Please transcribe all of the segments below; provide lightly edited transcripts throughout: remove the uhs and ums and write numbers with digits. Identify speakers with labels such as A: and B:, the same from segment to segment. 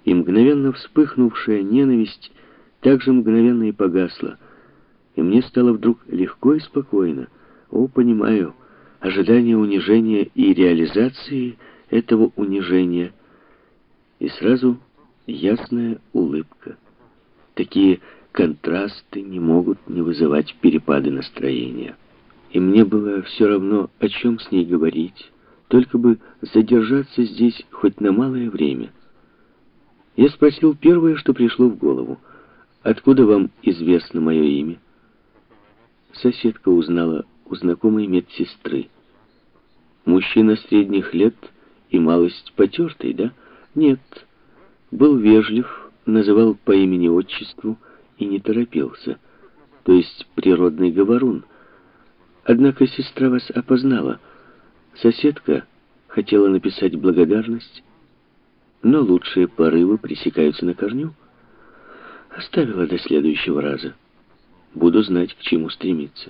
A: и мгновенно вспыхнувшая ненависть также мгновенно и погасла. И мне стало вдруг легко и спокойно. О, понимаю, ожидание унижения и реализации этого унижения. И сразу ясная улыбка. Такие контрасты не могут не вызывать перепады настроения. И мне было все равно, о чем с ней говорить, только бы задержаться здесь хоть на малое время. Я спросил первое, что пришло в голову. «Откуда вам известно мое имя?» Соседка узнала у знакомой медсестры. «Мужчина средних лет и малость потертый, да?» «Нет». Был вежлив, называл по имени-отчеству и не торопился. То есть природный говорун. Однако сестра вас опознала. Соседка хотела написать благодарность, но лучшие порывы пресекаются на корню. Оставила до следующего раза. Буду знать, к чему стремиться.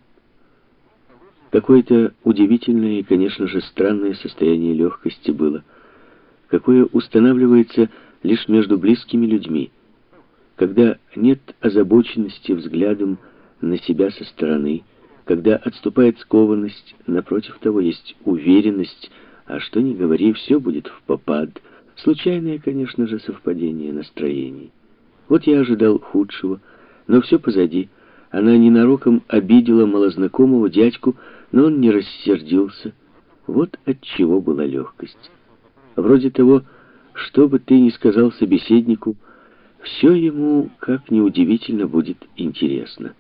A: Какое-то удивительное и, конечно же, странное состояние легкости было, какое устанавливается лишь между близкими людьми, когда нет озабоченности взглядом на себя со стороны, когда отступает скованность, напротив того есть уверенность, а что ни говори, все будет впопад. Случайное, конечно же, совпадение настроений. Вот я ожидал худшего, но все позади. Она ненароком обидела малознакомого дядьку, но он не рассердился. Вот от чего была легкость. Вроде того, что бы ты ни сказал собеседнику, все ему, как ни удивительно, будет интересно.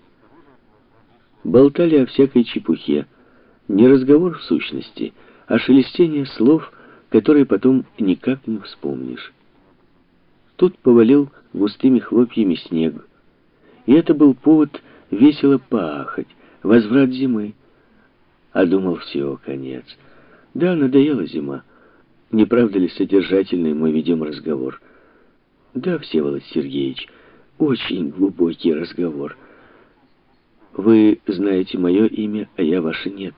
A: Болтали о всякой чепухе. Не разговор в сущности, а шелестение слов, которые потом никак не вспомнишь. Тут повалил густыми хлопьями снег. И это был повод весело поахать, возврат зимы. А думал, все, конец. Да, надоела зима. Не правда ли содержательный мы ведем разговор? Да, Всеволод Сергеевич, очень глубокий разговор. Вы знаете мое имя, а я ваше нет.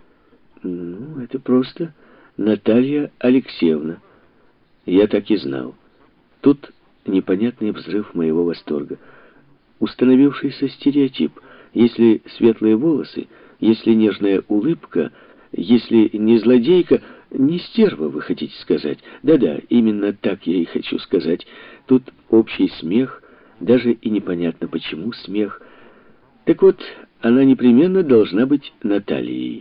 A: Ну, это просто Наталья Алексеевна. Я так и знал. Тут непонятный взрыв моего восторга. Установившийся стереотип. Если светлые волосы, если нежная улыбка, если не злодейка, не стерва, вы хотите сказать. Да-да, именно так я и хочу сказать. Тут общий смех, даже и непонятно почему смех. Так вот, она непременно должна быть Натальей.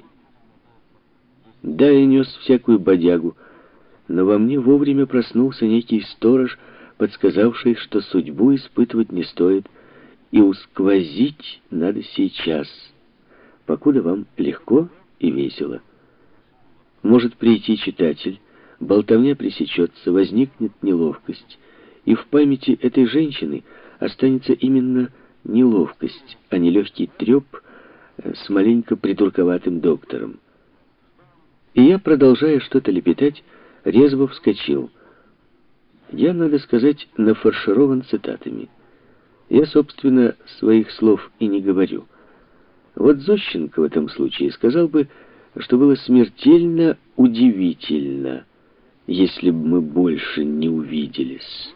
A: Да, я нес всякую бодягу, но во мне вовремя проснулся некий сторож, подсказавший, что судьбу испытывать не стоит, и усквозить надо сейчас, покуда вам легко и весело. Может прийти читатель, болтовня пресечется, возникнет неловкость, и в памяти этой женщины останется именно неловкость, а не легкий треп с маленько придурковатым доктором. И я, продолжая что-то лепетать, резво вскочил. Я, надо сказать, нафарширован цитатами. Я, собственно, своих слов и не говорю. Вот Зощенко в этом случае сказал бы, что было смертельно удивительно, если бы мы больше не увиделись.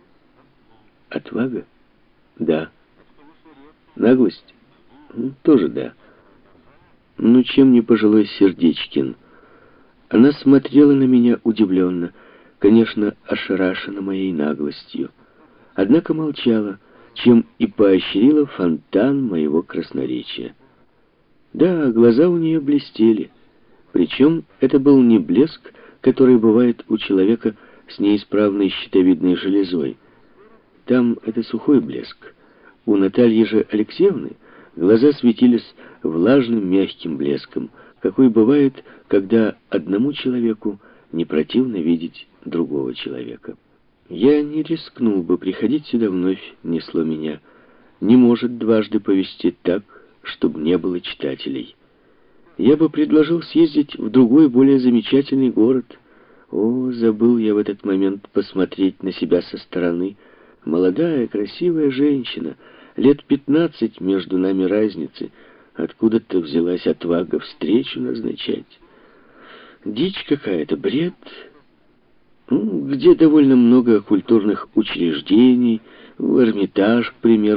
A: Отвага? Да. Наглость? Тоже да. Ну, чем не пожилой Сердечкин? Она смотрела на меня удивленно, конечно, ошарашена моей наглостью. Однако молчала, чем и поощрила фонтан моего красноречия. Да, глаза у нее блестели. Причем это был не блеск, который бывает у человека с неисправной щитовидной железой. Там это сухой блеск. У Натальи же Алексеевны глаза светились влажным мягким блеском, какой бывает, когда одному человеку не противно видеть другого человека. Я не рискнул бы приходить сюда вновь, несло меня. Не может дважды повести так, чтобы не было читателей. Я бы предложил съездить в другой, более замечательный город. О, забыл я в этот момент посмотреть на себя со стороны. Молодая, красивая женщина, лет 15 между нами разницы. Откуда-то взялась отвага встречу назначать. Дичь какая-то, бред. где довольно много культурных учреждений, в Эрмитаж, к примеру,